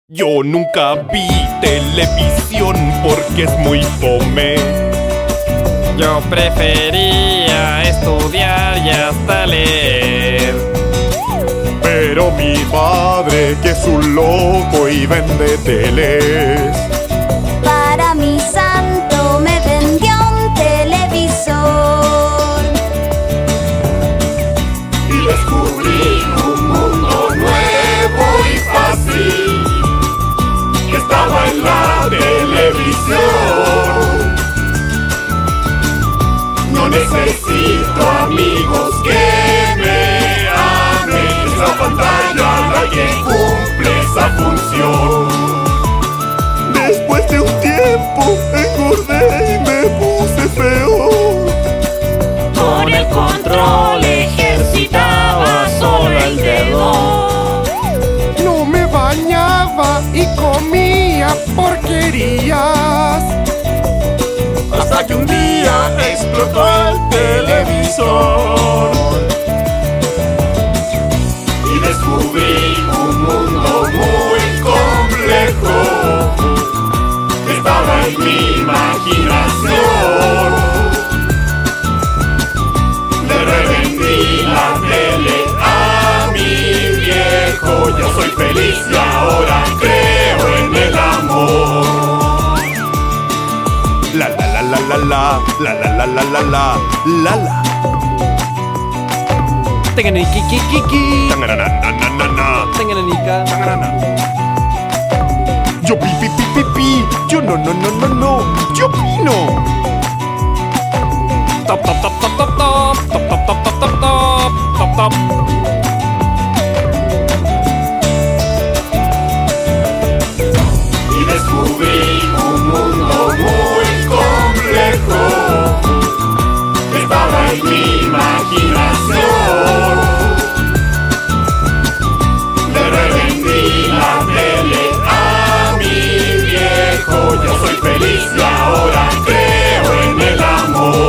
Yo nunca vi televisión porque es muy fome. Yo prefería estudiar y hasta leer. Pero mi padre, que es un loco y vende teles, para mi santo me vendió un televisor. y descubrí un mundo nuevo y fácil que estaba en la televisión. No necesito amigos que me amen, es la pantalla la que cumple esa función. Después de un tiempo engordé y me puse feo. Con el control ejercitaba solo el dedo. No me bañaba y comía porquerías. Hasta que un día explotó el televisor y descubrí un mundo muy complejo que estaba en mi imaginación. Le revendí la tele a mi viejo. Yo soy feliz y ahora creo en el amor. La la la la la la la la la la la la la la. Tenganiki-ki-ki-ki. Tangananananana. Tenganika. Tanganana. Yo pi pi pi pi pi. Yo no no no no no. Yo opino. Top top top top top top top top top top top top top. Y descubrí un mundo muy complejo que estaba en mi imaginación. Le revendí la tele a mi viejo. Yo soy feliz y ahora creo en el amor.